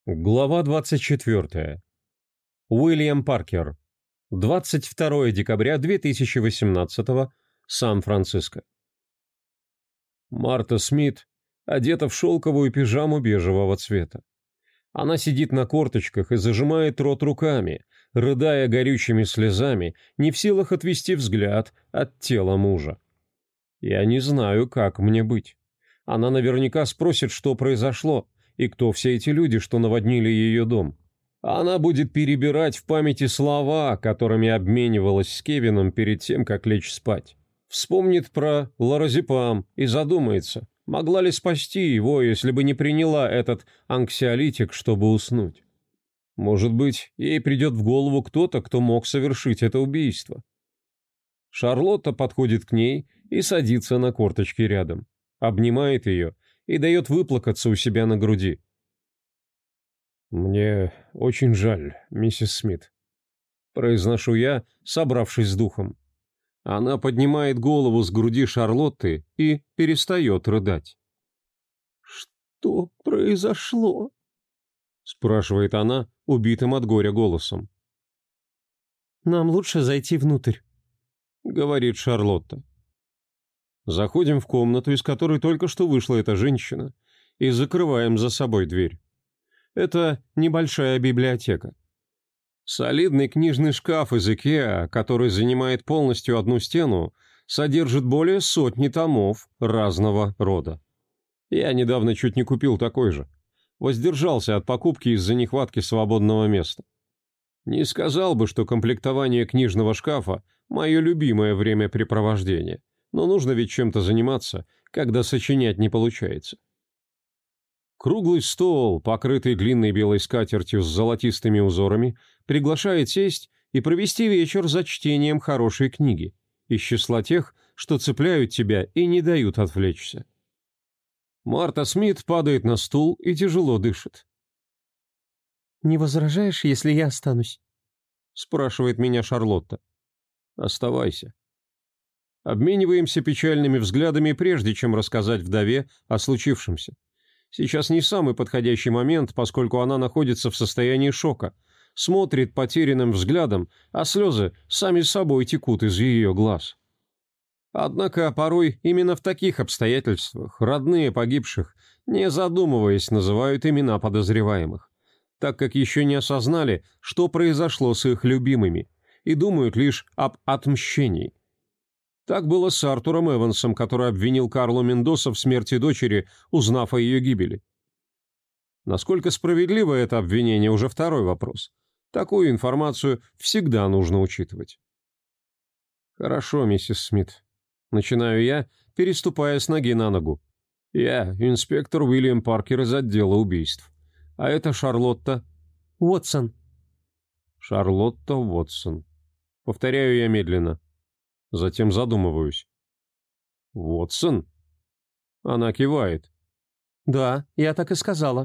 Глава 24. Уильям Паркер. 22 декабря 2018. Сан-Франциско. Марта Смит одета в шелковую пижаму бежевого цвета. Она сидит на корточках и зажимает рот руками, рыдая горючими слезами, не в силах отвести взгляд от тела мужа. Я не знаю, как мне быть. Она наверняка спросит, что произошло, и кто все эти люди, что наводнили ее дом. Она будет перебирать в памяти слова, которыми обменивалась с Кевином перед тем, как лечь спать. Вспомнит про лоразепам и задумается, могла ли спасти его, если бы не приняла этот анксиолитик, чтобы уснуть. Может быть, ей придет в голову кто-то, кто мог совершить это убийство. Шарлотта подходит к ней и садится на корточки рядом, обнимает ее и дает выплакаться у себя на груди. «Мне очень жаль, миссис Смит», — произношу я, собравшись с духом. Она поднимает голову с груди Шарлотты и перестает рыдать. «Что произошло?» — спрашивает она убитым от горя голосом. «Нам лучше зайти внутрь», — говорит Шарлотта. Заходим в комнату, из которой только что вышла эта женщина, и закрываем за собой дверь. Это небольшая библиотека. Солидный книжный шкаф из Икеа, который занимает полностью одну стену, содержит более сотни томов разного рода. Я недавно чуть не купил такой же. Воздержался от покупки из-за нехватки свободного места. Не сказал бы, что комплектование книжного шкафа – мое любимое времяпрепровождение, но нужно ведь чем-то заниматься, когда сочинять не получается. Круглый стол, покрытый длинной белой скатертью с золотистыми узорами, приглашает сесть и провести вечер за чтением хорошей книги, из числа тех, что цепляют тебя и не дают отвлечься. Марта Смит падает на стул и тяжело дышит. «Не возражаешь, если я останусь?» — спрашивает меня Шарлотта. «Оставайся». Обмениваемся печальными взглядами, прежде чем рассказать вдове о случившемся. Сейчас не самый подходящий момент, поскольку она находится в состоянии шока, смотрит потерянным взглядом, а слезы сами собой текут из ее глаз. Однако порой именно в таких обстоятельствах родные погибших, не задумываясь, называют имена подозреваемых, так как еще не осознали, что произошло с их любимыми, и думают лишь об отмщении. Так было с Артуром Эвансом, который обвинил Карлу Мендоса в смерти дочери, узнав о ее гибели. Насколько справедливо это обвинение, уже второй вопрос. Такую информацию всегда нужно учитывать. «Хорошо, миссис Смит». Начинаю я, переступая с ноги на ногу. «Я инспектор Уильям Паркер из отдела убийств. А это Шарлотта...» «Уотсон». «Шарлотта Уотсон». Повторяю я медленно. Затем задумываюсь. «Уотсон?» Она кивает. «Да, я так и сказала».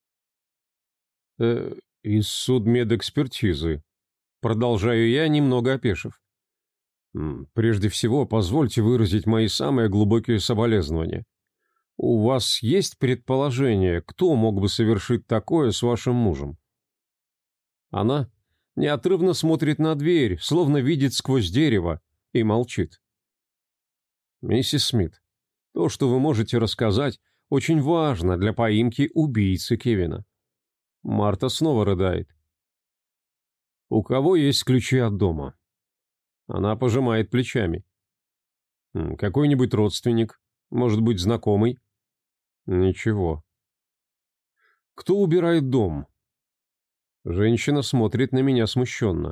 Из судмедэкспертизы». Продолжаю я, немного опешив. «Прежде всего, позвольте выразить мои самые глубокие соболезнования. У вас есть предположение, кто мог бы совершить такое с вашим мужем?» Она неотрывно смотрит на дверь, словно видит сквозь дерево, и молчит. «Миссис Смит, то, что вы можете рассказать, очень важно для поимки убийцы Кевина». Марта снова рыдает. «У кого есть ключи от дома?» Она пожимает плечами. «Какой-нибудь родственник? Может быть, знакомый?» «Ничего». «Кто убирает дом?» Женщина смотрит на меня смущенно.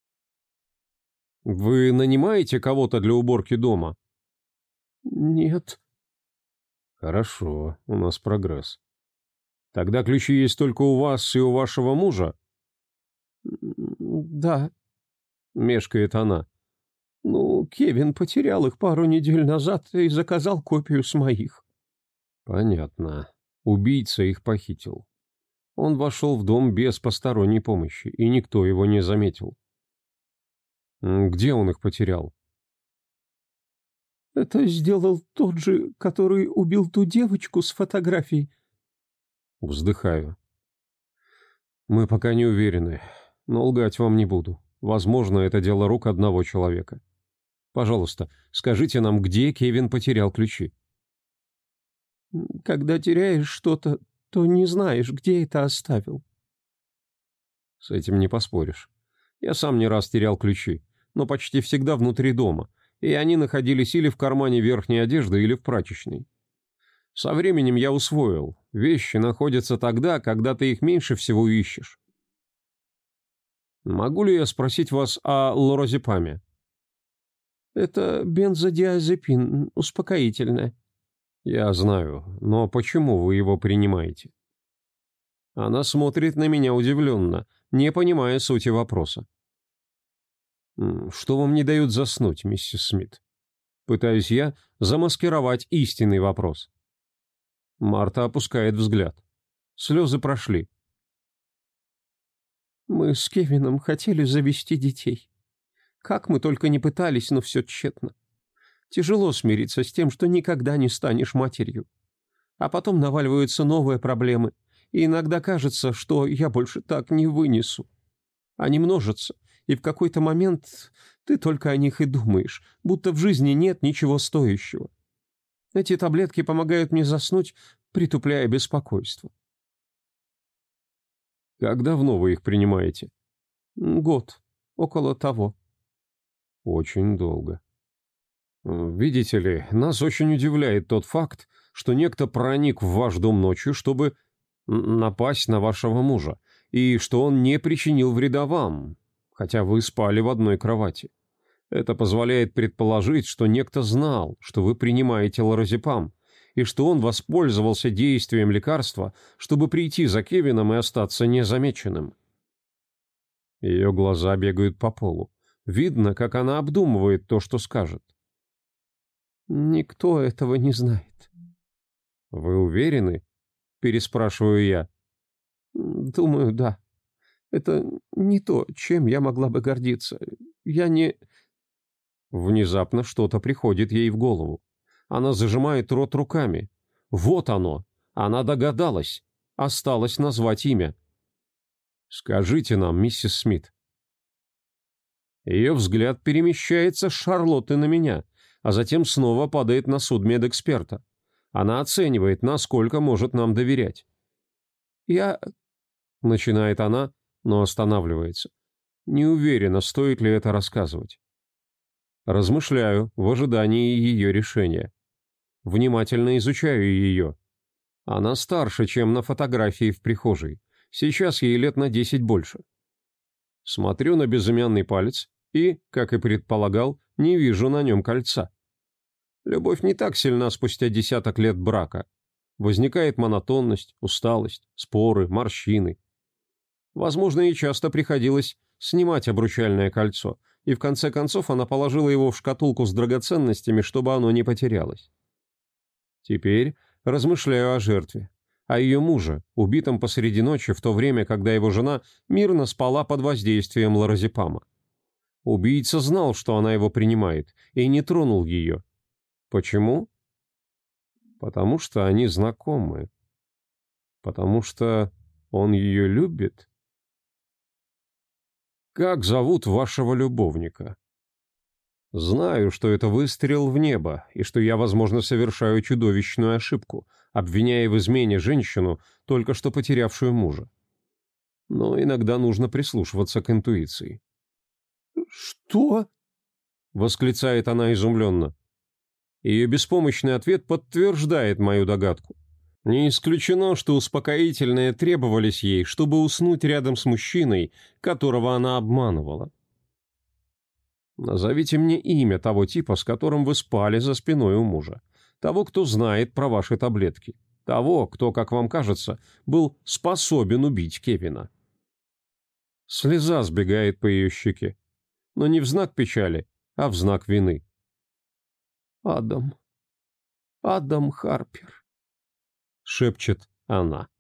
«Вы нанимаете кого-то для уборки дома?» «Нет». «Хорошо, у нас прогресс. Тогда ключи есть только у вас и у вашего мужа?» «Да». Мешкает она. «Ну, Кевин потерял их пару недель назад и заказал копию с моих». «Понятно. Убийца их похитил. Он вошел в дом без посторонней помощи, и никто его не заметил. Где он их потерял?» «Это сделал тот же, который убил ту девочку с фотографией». Вздыхаю. Мы пока не уверены, но лгать вам не буду. Возможно, это дело рук одного человека. Пожалуйста, скажите нам, где Кевин потерял ключи? Когда теряешь что-то, то не знаешь, где это оставил. С этим не поспоришь. Я сам не раз терял ключи, но почти всегда внутри дома, и они находились или в кармане верхней одежды, или в прачечной. Со временем я усвоил, вещи находятся тогда, когда ты их меньше всего ищешь. Могу ли я спросить вас о лоразепаме? Это бензодиазепин, успокоительное. Я знаю, но почему вы его принимаете? Она смотрит на меня удивленно, не понимая сути вопроса. Что вам не дает заснуть, миссис Смит? Пытаюсь я замаскировать истинный вопрос. Марта опускает взгляд. Слезы прошли. Мы с Кевином хотели завести детей. Как мы только не пытались, но все тщетно. Тяжело смириться с тем, что никогда не станешь матерью. А потом наваливаются новые проблемы, и иногда кажется, что я больше так не вынесу. Они множатся, и в какой-то момент ты только о них и думаешь, будто в жизни нет ничего стоящего. Эти таблетки помогают мне заснуть, притупляя беспокойство. Как давно вы их принимаете? Год, около того. Очень долго. Видите ли, нас очень удивляет тот факт, что некто проник в ваш дом ночью, чтобы напасть на вашего мужа, и что он не причинил вреда вам, хотя вы спали в одной кровати. Это позволяет предположить, что некто знал, что вы принимаете лоразепам, и что он воспользовался действием лекарства, чтобы прийти за Кевином и остаться незамеченным. Ее глаза бегают по полу. Видно, как она обдумывает то, что скажет. Никто этого не знает. «Вы уверены?» — переспрашиваю я. Думаю, да. Это не то, чем я могла бы гордиться. Я не... Внезапно что-то приходит ей в голову. Она зажимает рот руками. Вот оно! Она догадалась. Осталось назвать имя. «Скажите нам, миссис Смит». Ее взгляд перемещается с Шарлотты на меня, а затем снова падает на судмедэксперта. Она оценивает, насколько может нам доверять. Я... Начинает она, но останавливается. Не уверена, стоит ли это рассказывать. Размышляю в ожидании ее решения. Внимательно изучаю ее. Она старше, чем на фотографии в прихожей. Сейчас ей лет на 10 больше. Смотрю на безымянный палец и, как и предполагал, не вижу на нем кольца. Любовь не так сильна спустя десяток лет брака. Возникает монотонность, усталость, споры, морщины. Возможно, ей часто приходилось снимать обручальное кольцо, и в конце концов она положила его в шкатулку с драгоценностями, чтобы оно не потерялось. Теперь размышляю о жертве, о ее муже, убитом посреди ночи в то время, когда его жена мирно спала под воздействием лоразепама. Убийца знал, что она его принимает, и не тронул ее. Почему? Потому что они знакомы. Потому что он ее любит. Как зовут вашего любовника? Знаю, что это выстрел в небо, и что я, возможно, совершаю чудовищную ошибку, обвиняя в измене женщину, только что потерявшую мужа. Но иногда нужно прислушиваться к интуиции. «Что?» — восклицает она изумленно. Ее беспомощный ответ подтверждает мою догадку. Не исключено, что успокоительные требовались ей, чтобы уснуть рядом с мужчиной, которого она обманывала. Назовите мне имя того типа, с которым вы спали за спиной у мужа. Того, кто знает про ваши таблетки. Того, кто, как вам кажется, был способен убить Кевина. Слеза сбегает по ее щеке. Но не в знак печали, а в знак вины. Адам Харпер», — шепчет она.